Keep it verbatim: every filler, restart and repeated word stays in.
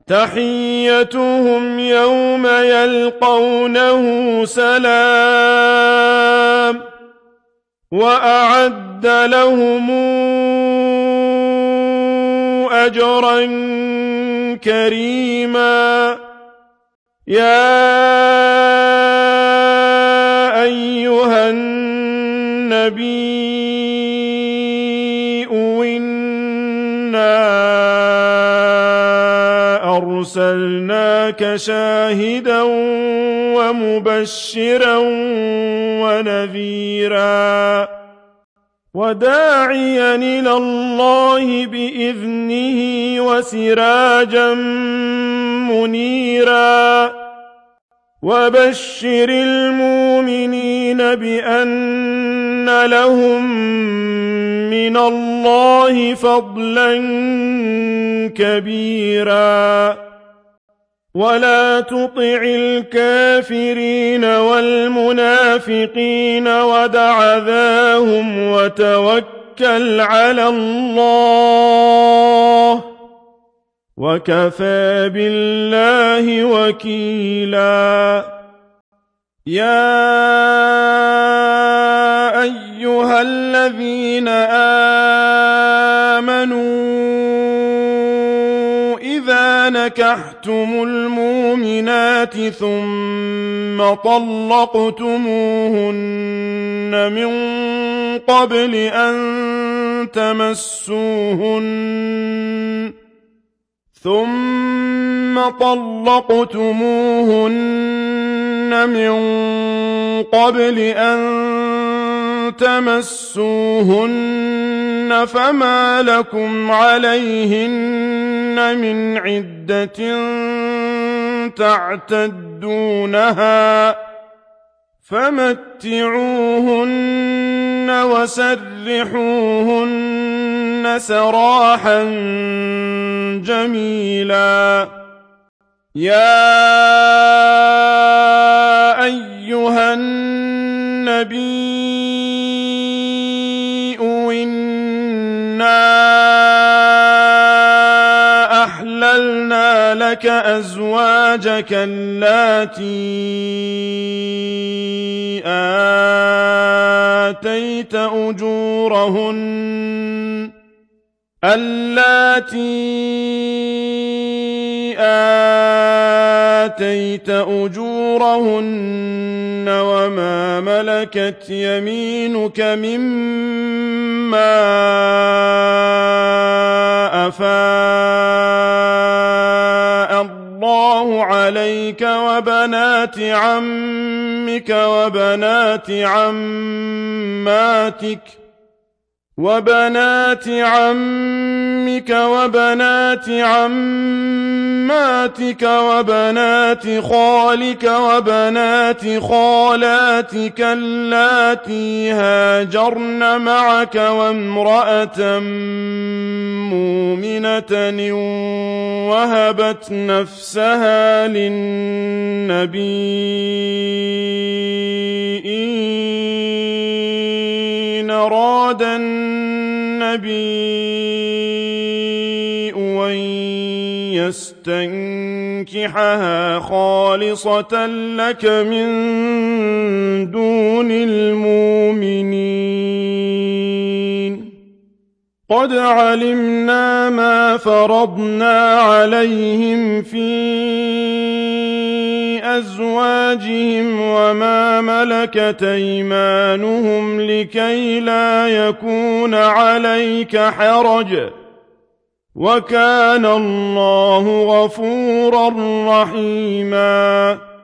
تحيتهم يوم يلقونه سلام وأعد لهم أجرا كريما يا أيها النبي إنا أرسلناك شاهدا ومبشرا ونذيرا وداعيا إلى الله بإذنه وسراجا منيرا وبشر المؤمنين بأن لهم من الله فضلا كبيرا ولا تطع الكافرين والمنافقين ودع ذاهم وتوكل على الله وكفى بالله وكيلا يا أيها الذين آمنوا إذا نكحتم المؤمنات ثم طلقتموهن من قبل أن تمسوهن ثم طلقتموهن من قبل أن تمسوهن فما لكم عليهن من عدة تعتدونها فمتعوهن وسرحوهن سراحا جميلا يا أيها النبي إنا أحللنا لك أزواجك اللاتي آتيت أجورهن اللاتي آتيت أجورهن وما ملكت يمينك مما أفاء الله عليك وبنات عمك وبنات عماتك وبنات عمك وبنات عماتك وبنات خالك وبنات خالاتك اللاتي هاجرن معك وامرأة مؤمنة وهبت نفسها للنبي إن أراد النبي أن يستنكحها خالصة لك من دون المؤمنين قد علمنا ما فرضنا عليهم في أزواجهم وما ملكت أيمانهم لكي لا يكون عليك حرج وكان الله غفورا رحيما